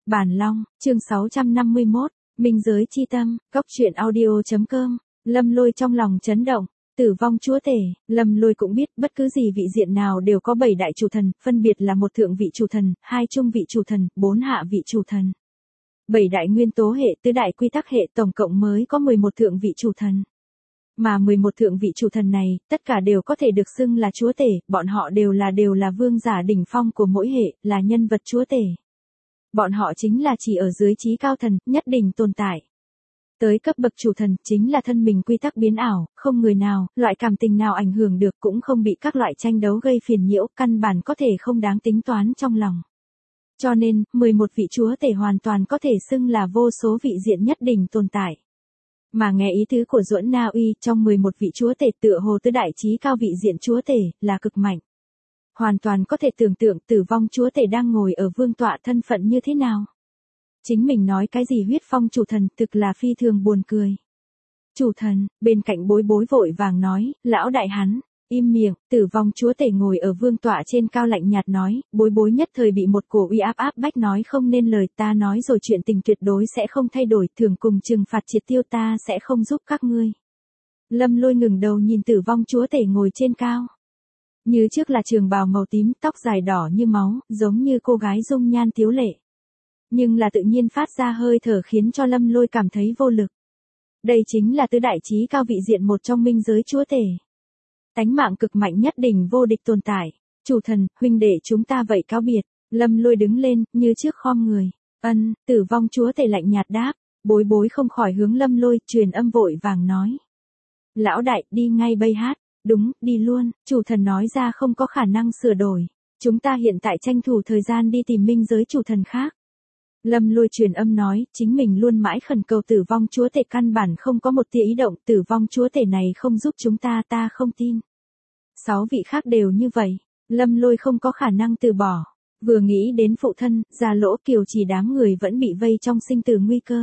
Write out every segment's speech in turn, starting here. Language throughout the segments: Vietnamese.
Bản Long, chương 651, Minh giới chi tâm, Cốc truyện audio.com, Lâm Lôi trong lòng chấn động, tử vong chúa tể, Lâm Lôi cũng biết bất cứ gì vị diện nào đều có 7 đại chủ thần, phân biệt là một thượng vị chủ thần, 2 trung vị chủ thần, 4 hạ vị chủ thần. 7 đại nguyên tố hệ, tứ đại quy tắc hệ, tổng cộng mới có 11 thượng vị chủ thần. Mà 11 thượng vị chủ thần này, tất cả đều có thể được xưng là chúa tể, bọn họ đều là vương giả đỉnh phong của mỗi hệ, là nhân vật chúa tể. Bọn họ chính là chỉ ở dưới trí cao thần, nhất định tồn tại. Tới cấp bậc chủ thần, chính là thân mình quy tắc biến ảo, không người nào, loại cảm tình nào ảnh hưởng được cũng không bị các loại tranh đấu gây phiền nhiễu, căn bản có thể không đáng tính toán trong lòng. Cho nên, 11 vị chúa tể hoàn toàn có thể xưng là vô số vị diện nhất định tồn tại. Mà nghe ý tứ của Duẫn Na Uy, trong 11 vị chúa tể tựa hồ tứ đại trí cao vị diện chúa tể, là cực mạnh. Hoàn toàn có thể tưởng tượng tử vong chúa tể đang ngồi ở vương tọa thân phận như thế nào. Chính mình nói cái gì huyết phong chủ thần, thực là phi thường buồn cười. Chủ thần, bên cạnh bối bối vội vàng nói, lão đại hắn, im miệng, tử vong chúa tể ngồi ở vương tọa trên cao lạnh nhạt nói, bối bối nhất thời bị một cổ uy áp áp bách nói không nên lời, ta nói rồi chuyện tình tuyệt đối sẽ không thay đổi, thưởng cùng trừng phạt triệt tiêu ta sẽ không giúp các ngươi. Lâm Lôi ngừng đầu nhìn tử vong chúa tể ngồi trên cao. Như trước là trường bào màu tím, tóc dài đỏ như máu, giống như cô gái dung nhan tiếu lệ. Nhưng là tự nhiên phát ra hơi thở khiến cho Lâm Lôi cảm thấy vô lực. Đây chính là tứ đại trí cao vị diện một trong minh giới chúa tể. Tánh mạng cực mạnh nhất định vô địch tồn tại. Chủ thần, huynh đệ chúng ta vậy cáo biệt. Lâm Lôi đứng lên, như trước khom người. Tử vong chúa tể lạnh nhạt đáp. Bối bối không khỏi hướng Lâm Lôi, truyền âm vội vàng nói. Lão đại, đi ngay bây hát. Đúng, đi luôn, chủ thần nói ra không có khả năng sửa đổi. Chúng ta hiện tại tranh thủ thời gian đi tìm minh giới chủ thần khác. Lâm Lôi truyền âm nói, chính mình luôn mãi khẩn cầu tử vong chúa tể căn bản không có một tia ý động, tử vong chúa tể này không giúp chúng ta, ta không tin. 6 vị khác đều như vậy, Lâm Lôi không có khả năng từ bỏ. Vừa nghĩ đến phụ thân, Gia Lỗ Kiều chỉ đám người vẫn bị vây trong sinh tử nguy cơ.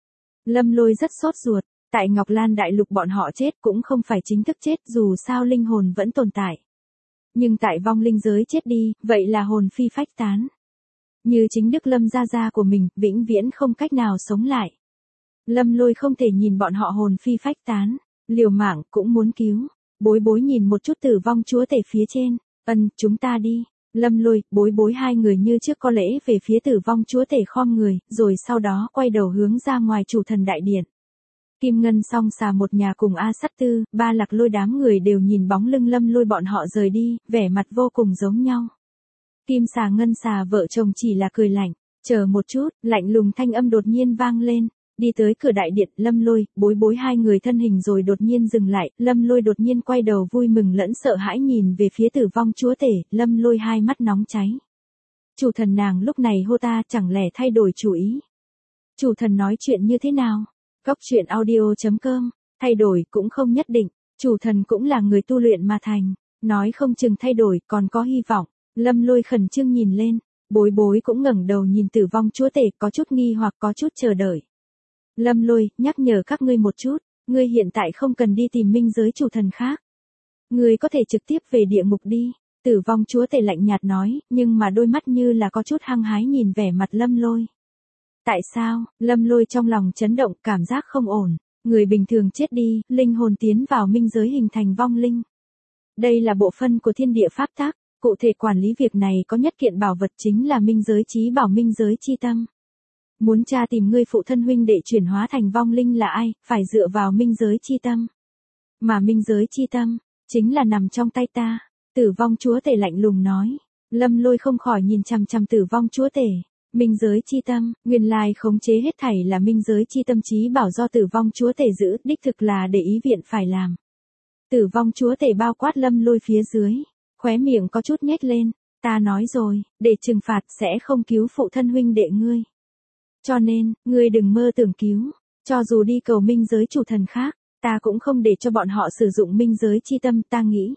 Lâm Lôi rất sốt ruột. Tại Ngọc Lan Đại Lục bọn họ chết cũng không phải chính thức chết, dù sao linh hồn vẫn tồn tại. Nhưng tại vong linh giới chết đi, vậy là hồn phi phách tán. Như chính Đức Lâm gia gia của mình, vĩnh viễn không cách nào sống lại. Lâm Lôi không thể nhìn bọn họ hồn phi phách tán, liều mạng cũng muốn cứu. Bối bối nhìn một chút tử vong chúa tể phía trên, chúng ta đi. Lâm Lôi, bối bối hai người như trước có lễ về phía tử vong chúa tể khom người, rồi sau đó quay đầu hướng ra ngoài chủ thần đại điện. Kim Ngân Song Xà một nhà cùng A Sắt Tư, Ba Lạc Lôi đám người đều nhìn bóng lưng Lâm Lôi bọn họ rời đi, vẻ mặt vô cùng giống nhau. Kim Xà Ngân Xà vợ chồng chỉ là cười lạnh, chờ một chút, lạnh lùng thanh âm đột nhiên vang lên, đi tới cửa đại điện, Lâm Lôi, bối bối hai người thân hình rồi đột nhiên dừng lại, Lâm Lôi đột nhiên quay đầu vui mừng lẫn sợ hãi nhìn về phía tử vong chúa tể, Lâm Lôi hai mắt nóng cháy. Chủ thần nàng lúc này hô ta chẳng lẽ thay đổi chủ ý. Chủ thần nói chuyện như thế nào? Cốc truyện audio.com, thay đổi cũng không nhất định, chủ thần cũng là người tu luyện mà thành, nói không chừng thay đổi còn có hy vọng. Lâm Lôi khẩn trương nhìn lên, bối bối cũng ngẩng đầu nhìn tử vong chúa tể có chút nghi hoặc có chút chờ đợi. Lâm Lôi, nhắc nhở các ngươi một chút, ngươi hiện tại không cần đi tìm minh giới chủ thần khác. Ngươi có thể trực tiếp về địa ngục đi, tử vong chúa tể lạnh nhạt nói, nhưng mà đôi mắt như là có chút hăng hái nhìn vẻ mặt Lâm Lôi. Tại sao? Lâm Lôi trong lòng chấn động, cảm giác không ổn. Người bình thường chết đi, linh hồn tiến vào minh giới hình thành vong linh. Đây là bộ phận của thiên địa pháp tắc, cụ thể quản lý việc này có nhất kiện bảo vật chính là minh giới trí bảo minh giới chi tâm. Muốn tra tìm ngươi phụ thân huynh để chuyển hóa thành vong linh là ai, phải dựa vào minh giới chi tâm. Mà minh giới chi tâm, chính là nằm trong tay ta. Tử vong chúa tể lạnh lùng nói. Lâm Lôi không khỏi nhìn chằm chằm tử vong chúa tể. Minh giới chi tâm, nguyên lai khống chế hết thảy là minh giới chi tâm trí bảo do tử vong chúa tể giữ, đích thực là để ý viện phải làm. Tử vong chúa tể bao quát Lâm Lôi phía dưới, khóe miệng có chút nhếch lên, ta nói rồi, để trừng phạt sẽ không cứu phụ thân huynh đệ ngươi. Cho nên, ngươi đừng mơ tưởng cứu, cho dù đi cầu minh giới chủ thần khác, ta cũng không để cho bọn họ sử dụng minh giới chi tâm, ta nghĩ.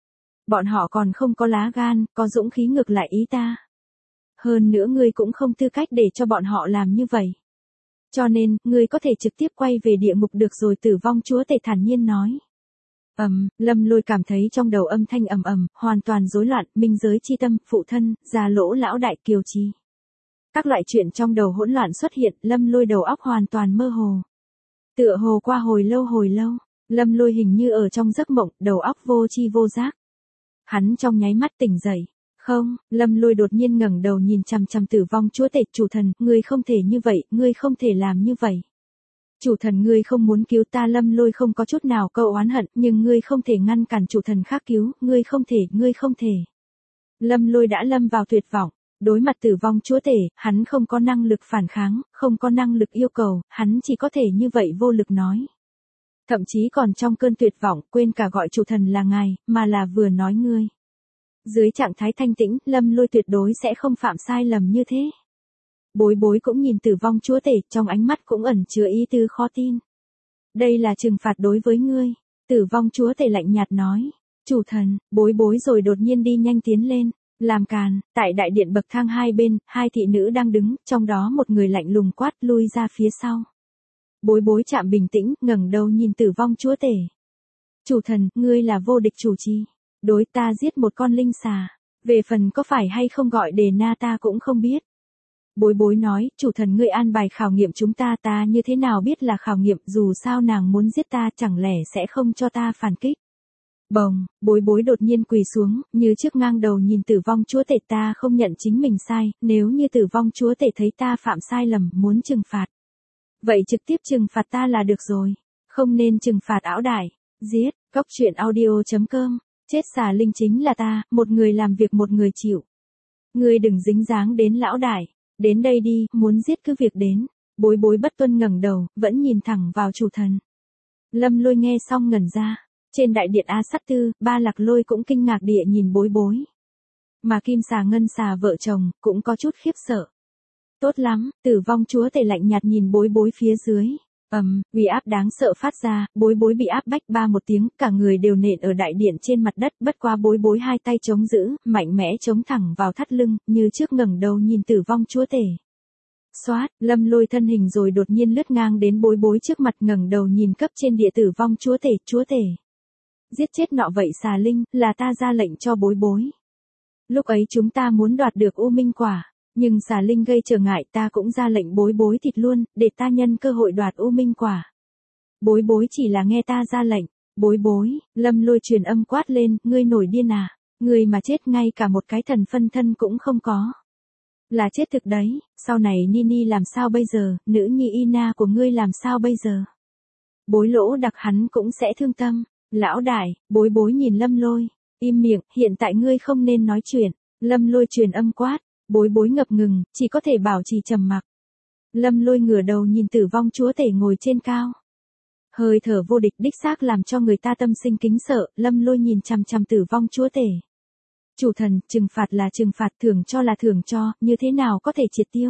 Bọn họ còn không có lá gan, có dũng khí ngược lại ý ta. Hơn nữa ngươi cũng không tư cách để cho bọn họ làm như vậy. Cho nên, ngươi có thể trực tiếp quay về địa ngục được rồi, tử vong chúa tể thản nhiên nói. Lâm Lôi cảm thấy trong đầu âm thanh ầm ầm, hoàn toàn rối loạn, minh giới chi tâm, phụ thân, Gia Lỗ lão đại Kiều Trì. Các loại chuyện trong đầu hỗn loạn xuất hiện, Lâm Lôi đầu óc hoàn toàn mơ hồ. Tựa hồ qua hồi lâu, Lâm Lôi hình như ở trong giấc mộng, đầu óc vô tri vô giác. Hắn trong nháy mắt tỉnh dậy. Không, Lâm Lôi đột nhiên ngẩng đầu nhìn chằm chằm Tử Vong Chúa Tể, chủ thần, ngươi không thể như vậy, ngươi không thể làm như vậy. Chủ thần, ngươi không muốn cứu ta. Lâm Lôi không có chút nào câu oán hận, nhưng ngươi không thể ngăn cản chủ thần khác cứu, ngươi không thể. Lâm Lôi đã lâm vào tuyệt vọng. Đối mặt Tử Vong Chúa Tể, hắn không có năng lực phản kháng, không có năng lực yêu cầu, hắn chỉ có thể như vậy vô lực nói. Thậm chí còn trong cơn tuyệt vọng, quên cả gọi chủ thần là ngài, mà là vừa nói ngươi. Dưới trạng thái thanh tĩnh, Lâm Lôi tuyệt đối sẽ không phạm sai lầm như thế. Bối Bối cũng nhìn Tử Vong Chúa Tể, trong ánh mắt cũng ẩn chứa ý tứ khó tin. Đây là trừng phạt đối với ngươi. Tử Vong Chúa Tể lạnh nhạt nói. Chủ thần, Bối Bối rồi đột nhiên đi nhanh tiến lên. Làm càn, tại đại điện bậc thang hai bên, hai thị nữ đang đứng, trong đó một người lạnh lùng quát lui ra phía sau. Bối Bối chạm bình tĩnh, ngẩng đầu nhìn Tử Vong Chúa Tể. Chủ thần, ngươi là vô địch chủ trì. Đối ta giết một con linh xà. Về phần có phải hay không gọi đề na ta cũng không biết. Bối Bối nói, chủ thần ngươi an bài khảo nghiệm chúng ta, ta như thế nào biết là khảo nghiệm, dù sao nàng muốn giết ta chẳng lẽ sẽ không cho ta phản kích. Bồng, Bối Bối đột nhiên quỳ xuống, như trước ngang đầu nhìn Tử Vong Chúa Tể, ta không nhận chính mình sai, nếu như Tử Vong Chúa Tể thấy ta phạm sai lầm, muốn trừng phạt. Vậy trực tiếp trừng phạt ta là được rồi, không nên trừng phạt ảo đại, giết, Cóc Truyện Audio.com, chết xà linh chính là ta, một người làm việc một người chịu. Ngươi đừng dính dáng đến lão đại, đến đây đi, muốn giết cứ việc đến. Bối Bối bất tuân ngẩng đầu, vẫn nhìn thẳng vào chủ thần. Lâm Lôi nghe xong ngẩn ra. Trên đại điện A Sát Tư, Ba Lạc Lôi cũng kinh ngạc địa nhìn Bối Bối. Mà Kim Xà Ngân Xà vợ chồng, cũng có chút khiếp sợ. Tốt lắm, Tử Vong Chúa Tể lạnh nhạt nhìn Bối Bối phía dưới. Uy áp đáng sợ phát ra, Bối Bối bị áp bách ba một tiếng, cả người đều nện ở đại điện trên mặt đất, bất quá Bối Bối hai tay chống giữ, mạnh mẽ chống thẳng vào thắt lưng, như trước ngẩng đầu nhìn Tử Vong Chúa Tể. Xoát, Lâm Lôi thân hình rồi đột nhiên lướt ngang đến Bối Bối trước mặt, ngẩng đầu nhìn cấp trên địa Tử Vong Chúa Tể. Giết chết nọ vậy xà linh, là ta ra lệnh cho Bối Bối. Lúc ấy chúng ta muốn đoạt được U Minh Quả, nhưng xà linh gây trở ngại, ta cũng ra lệnh Bối Bối thịt luôn, để ta nhân cơ hội đoạt U Minh Quả. Bối Bối chỉ là nghe ta ra lệnh. Bối Bối, Lâm Lôi truyền âm quát lên, ngươi nổi điên à, ngươi mà chết ngay cả một cái thần phân thân cũng không có. Là chết thực đấy, sau này Nini làm sao bây giờ, nữ nhi Ina của ngươi làm sao bây giờ. Bối Lỗ Đặc hắn cũng sẽ thương tâm. Lão đại, Bối Bối nhìn Lâm Lôi. Im miệng, hiện tại ngươi không nên nói chuyện. Lâm Lôi truyền âm quát. Bối Bối ngập ngừng, chỉ có thể bảo trì trầm mặc. Lâm Lôi ngửa đầu nhìn Tử Vong Chúa Tể ngồi trên cao. Hơi thở vô địch đích xác làm cho người ta tâm sinh kính sợ. Lâm Lôi nhìn chằm chằm Tử Vong Chúa Tể. Chủ thần, trừng phạt là trừng phạt, thưởng cho là thưởng cho, như thế nào có thể triệt tiêu.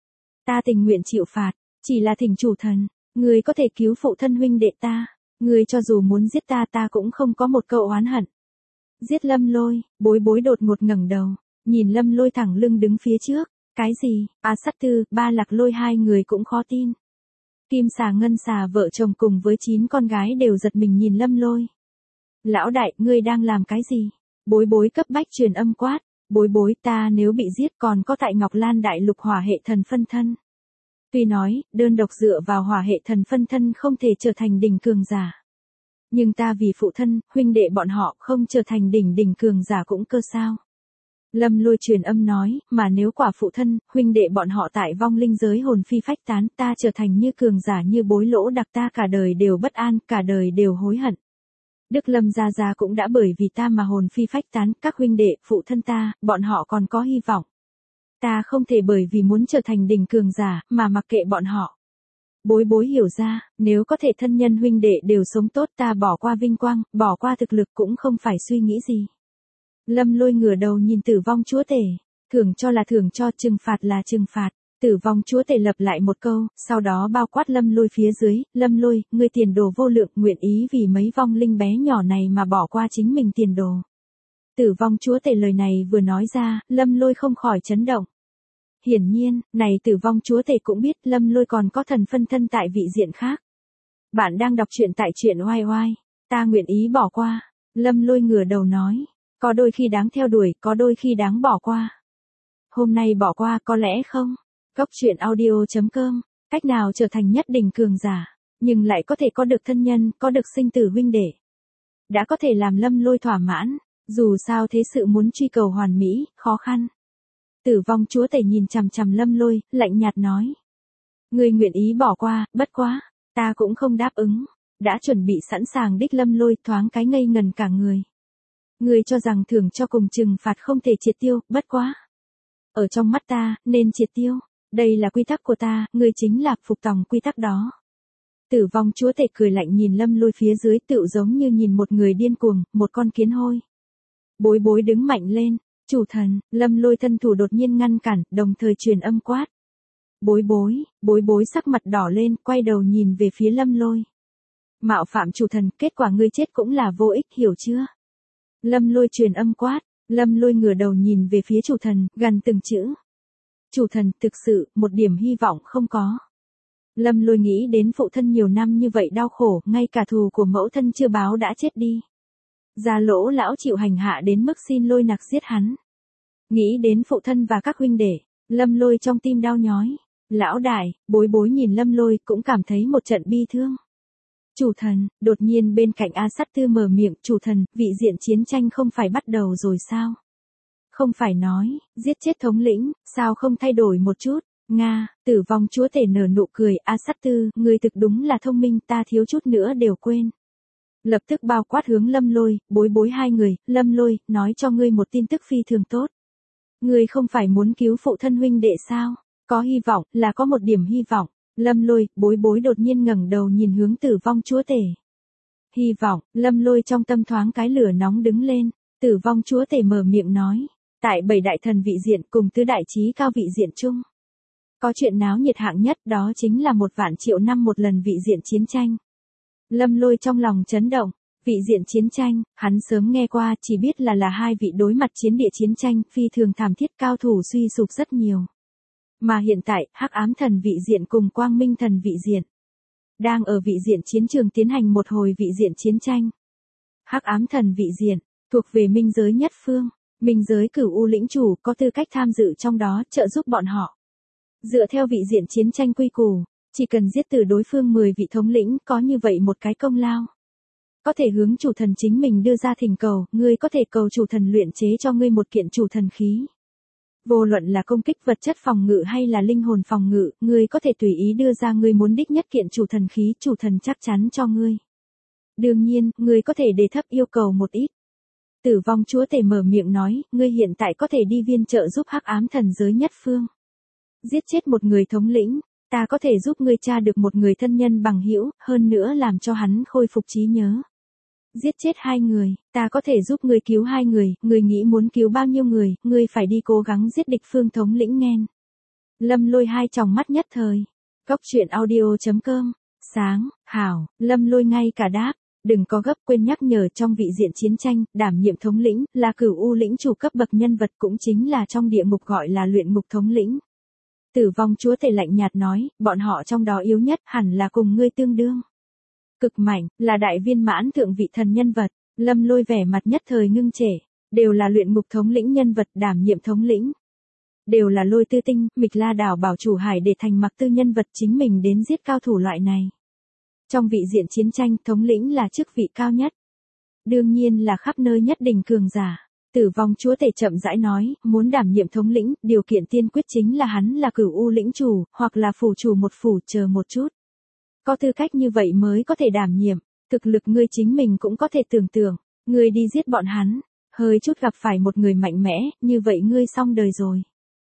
Ta tình nguyện chịu phạt, chỉ là thỉnh chủ thần, người có thể cứu phụ thân huynh đệ ta. Ngươi cho dù muốn giết ta, ta cũng không có một câu oán hận. Giết Lâm Lôi, Bối Bối đột ngột ngẩng đầu, nhìn Lâm Lôi thẳng lưng đứng phía trước. Cái gì? A Sát Tư, Ba Lạc Lôi hai người cũng khó tin. Kim Xà Ngân Xà vợ chồng cùng với 9 con gái đều giật mình nhìn Lâm Lôi. Lão đại, ngươi đang làm cái gì? Bối Bối cấp bách truyền âm quát. Bối Bối, ta nếu bị giết còn có tại Ngọc Lan Đại Lục hỏa hệ thần phân thân. Tuy nói, đơn độc dựa vào hỏa hệ thần phân thân không thể trở thành đỉnh cường giả. Nhưng ta vì phụ thân, huynh đệ bọn họ không trở thành đỉnh cường giả cũng cơ sao. Lâm Lôi truyền âm nói, mà nếu quả phụ thân, huynh đệ bọn họ tại vong linh giới hồn phi phách tán, ta trở thành như cường giả như Bối Lỗ Đặc, ta cả đời đều bất an, cả đời đều hối hận. Đức Lâm Gia Gia cũng đã bởi vì ta mà hồn phi phách tán, các huynh đệ, phụ thân ta, bọn họ còn có hy vọng. Ta không thể bởi vì muốn trở thành đỉnh cường giả, mà mặc kệ bọn họ. Bối Bối hiểu ra, nếu có thể thân nhân huynh đệ đều sống tốt, ta bỏ qua vinh quang, bỏ qua thực lực cũng không phải suy nghĩ gì. Lâm Lôi ngửa đầu nhìn Tử Vong Chúa Tể. Thưởng cho là thưởng cho, trừng phạt là trừng phạt. Tử Vong Chúa Tể lặp lại một câu, sau đó bao quát Lâm Lôi phía dưới. Lâm Lôi, ngươi tiền đồ vô lượng, nguyện ý vì mấy vong linh bé nhỏ này mà bỏ qua chính mình tiền đồ. Tử Vong Chúa Tể lời này vừa nói ra, Lâm Lôi không khỏi chấn động. Hiển nhiên, này Tử Vong Chúa Tể cũng biết Lâm Lôi còn có thần phân thân tại vị diện khác. Bạn đang đọc truyện tại truyện oai oai. Ta nguyện ý bỏ qua. Lâm Lôi ngửa đầu nói. Có đôi khi đáng theo đuổi, có đôi khi đáng bỏ qua. Hôm nay bỏ qua có lẽ không? Cóc truyện audio.com, cách nào trở thành nhất đỉnh cường giả, nhưng lại có thể có được thân nhân, có được sinh tử huynh đệ. Đã có thể làm Lâm Lôi thỏa mãn, dù sao thế sự muốn truy cầu hoàn mỹ, khó khăn. Tử vong chúa tể nhìn chằm chằm Lâm Lôi, lạnh nhạt nói. Ngươi nguyện ý bỏ qua, bất quá, ta cũng không đáp ứng. Đã chuẩn bị sẵn sàng đích Lâm Lôi thoáng cái ngây ngần cả người. Ngươi cho rằng thưởng cho cùng trừng phạt không thể triệt tiêu, bất quá. Ở trong mắt ta, nên triệt tiêu. Đây là quy tắc của ta, ngươi chính là phục tòng quy tắc đó. Tử vong chúa tể cười lạnh nhìn Lâm Lôi phía dưới tựu giống như nhìn một người điên cuồng, một con kiến hôi. Bối bối đứng mạnh lên, chủ thần, Lâm Lôi thân thủ đột nhiên ngăn cản, đồng thời truyền âm quát. Bối bối sắc mặt đỏ lên, quay đầu nhìn về phía Lâm Lôi. Mạo phạm chủ thần, kết quả ngươi chết cũng là vô ích, hiểu chưa? Lâm Lôi truyền âm quát, Lâm Lôi ngửa đầu nhìn về phía chủ thần, gần từng chữ. Chủ thần, thực sự, một điểm hy vọng không có. Lâm Lôi nghĩ đến phụ thân nhiều năm như vậy đau khổ, ngay cả thù của mẫu thân chưa báo đã chết đi. Gia Lỗ lão chịu hành hạ đến mức xin Lôi nặc giết hắn. Nghĩ đến phụ thân và các huynh đệ, Lâm Lôi trong tim đau nhói. Lão đại, bối bối nhìn Lâm Lôi cũng cảm thấy một trận bi thương. Chủ thần, đột nhiên bên cạnh A Sát Tư mở miệng, chủ thần, vị diện chiến tranh không phải bắt đầu rồi sao? Không phải nói, giết chết thống lĩnh, sao không thay đổi một chút? Nga, tử vong chúa tể nở nụ cười, A Sát Tư, ngươi thực đúng là thông minh, ta thiếu chút nữa đều quên. Lập tức bao quát hướng Lâm Lôi, bối bối hai người, Lâm Lôi, nói cho ngươi một tin tức phi thường tốt. Ngươi không phải muốn cứu phụ thân huynh đệ sao? Có hy vọng, là có một điểm hy vọng. Lâm Lôi, bối bối đột nhiên ngẩng đầu nhìn hướng tử vong chúa tể. Hy vọng, Lâm Lôi trong tâm thoáng cái lửa nóng đứng lên, tử vong chúa tể mở miệng nói. Tại 7 đại thần vị diện cùng tứ đại chí cao vị diện chung. Có chuyện náo nhiệt hạng nhất đó chính là 1.000.000 năm một lần vị diện chiến tranh. Lâm Lôi trong lòng chấn động, vị diện chiến tranh, hắn sớm nghe qua chỉ biết là hai vị đối mặt chiến địa chiến tranh phi thường thảm thiết cao thủ suy sụp rất nhiều. Mà hiện tại, Hắc Ám thần vị diện cùng Quang Minh thần vị diện đang ở vị diện chiến trường tiến hành một hồi vị diện chiến tranh. Hắc Ám thần vị diện thuộc về minh giới nhất phương, minh giới Cửu U lĩnh chủ có tư cách tham dự trong đó, trợ giúp bọn họ. Dựa theo vị diện chiến tranh quy củ, chỉ cần giết từ đối phương 10 vị thống lĩnh, có như vậy một cái công lao. Có thể hướng chủ thần chính mình đưa ra thỉnh cầu, ngươi có thể cầu chủ thần luyện chế cho ngươi một kiện chủ thần khí. Vô luận là công kích vật chất phòng ngự hay là linh hồn phòng ngự, ngươi có thể tùy ý đưa ra ngươi muốn đích nhất kiện chủ thần khí, chủ thần chắc chắn cho ngươi. Đương nhiên, ngươi có thể đề thấp yêu cầu một ít. Tử vong chúa tể mở miệng nói, ngươi hiện tại có thể đi viên trợ giúp Hắc Ám thần giới nhất phương. Giết chết một người thống lĩnh, ta có thể giúp ngươi tra được một người thân nhân bằng hữu, hơn nữa làm cho hắn khôi phục trí nhớ. Giết chết 2 người, ta có thể giúp ngươi cứu 2 người, ngươi nghĩ muốn cứu bao nhiêu người, ngươi phải đi cố gắng giết địch phương thống lĩnh nghen. Lâm Lôi hai tròng mắt nhất thời. Cóc truyện audio.com, sáng, hảo, Lâm Lôi ngay cả đáp, đừng có gấp, quên nhắc nhở trong vị diện chiến tranh, đảm nhiệm thống lĩnh, là Cửu U lĩnh chủ cấp bậc nhân vật cũng chính là trong địa ngục gọi là luyện ngục thống lĩnh. Tử vong chúa tể lạnh nhạt nói, bọn họ trong đó yếu nhất hẳn là cùng ngươi tương đương. Cực mạnh, là đại viên mãn thượng vị thần nhân vật, Lâm Lôi vẻ mặt nhất thời ngưng trệ, đều là luyện ngục thống lĩnh nhân vật đảm nhiệm thống lĩnh. Đều là Lôi Tư Tinh, Mịch La đảo bảo chủ hải để thành mặc tư nhân vật chính mình đến giết cao thủ loại này. Trong vị diện chiến tranh, thống lĩnh là chức vị cao nhất. Đương nhiên là khắp nơi nhất đỉnh cường giả. Tử vong chúa tể chậm rãi nói, muốn đảm nhiệm thống lĩnh, điều kiện tiên quyết chính là hắn là Cửu U lĩnh chủ, hoặc là phủ chủ một phủ, chờ một chút. Có tư cách như vậy mới có thể đảm nhiệm, thực lực ngươi chính mình cũng có thể tưởng tượng, ngươi đi giết bọn hắn, hơi chút gặp phải một người mạnh mẽ, như vậy ngươi xong đời rồi.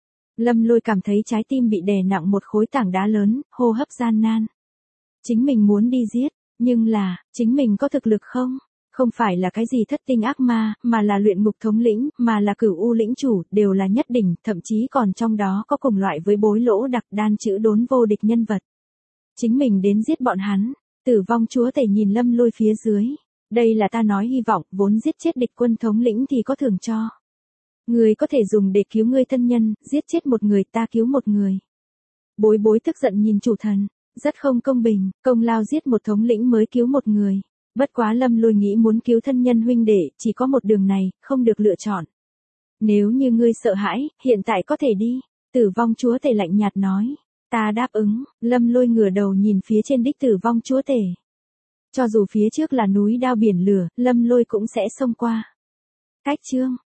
Lâm Lôi cảm thấy trái tim bị đè nặng một khối tảng đá lớn, hô hấp gian nan. Chính mình muốn đi giết, nhưng là, chính mình có thực lực không? Không phải là cái gì thất tinh ác ma, mà là luyện ngục thống lĩnh, mà là Cửu U lĩnh chủ, đều là nhất đỉnh, thậm chí còn trong đó có cùng loại với Bối Lỗ đặc đan chữ đốn vô địch nhân vật. Chính mình đến giết bọn hắn, tử vong chúa tể nhìn Lâm Lôi phía dưới. Đây là ta nói hy vọng, vốn giết chết địch quân thống lĩnh thì có thưởng cho. Người có thể dùng để cứu ngươi thân nhân, giết chết một người ta cứu một người. Bối bối tức giận nhìn chủ thần, rất không công bình, công lao giết một thống lĩnh mới cứu một người. Bất quá Lâm Lôi nghĩ muốn cứu thân nhân huynh đệ, chỉ có một đường này, không được lựa chọn. Nếu như ngươi sợ hãi, hiện tại có thể đi. Tử vong chúa tể lạnh nhạt nói. Ta đáp ứng, Lâm Lôi ngửa đầu nhìn phía trên đích tử vong chúa tể. Cho dù phía trước là núi đao biển lửa, Lâm Lôi cũng sẽ xông qua. Cách chương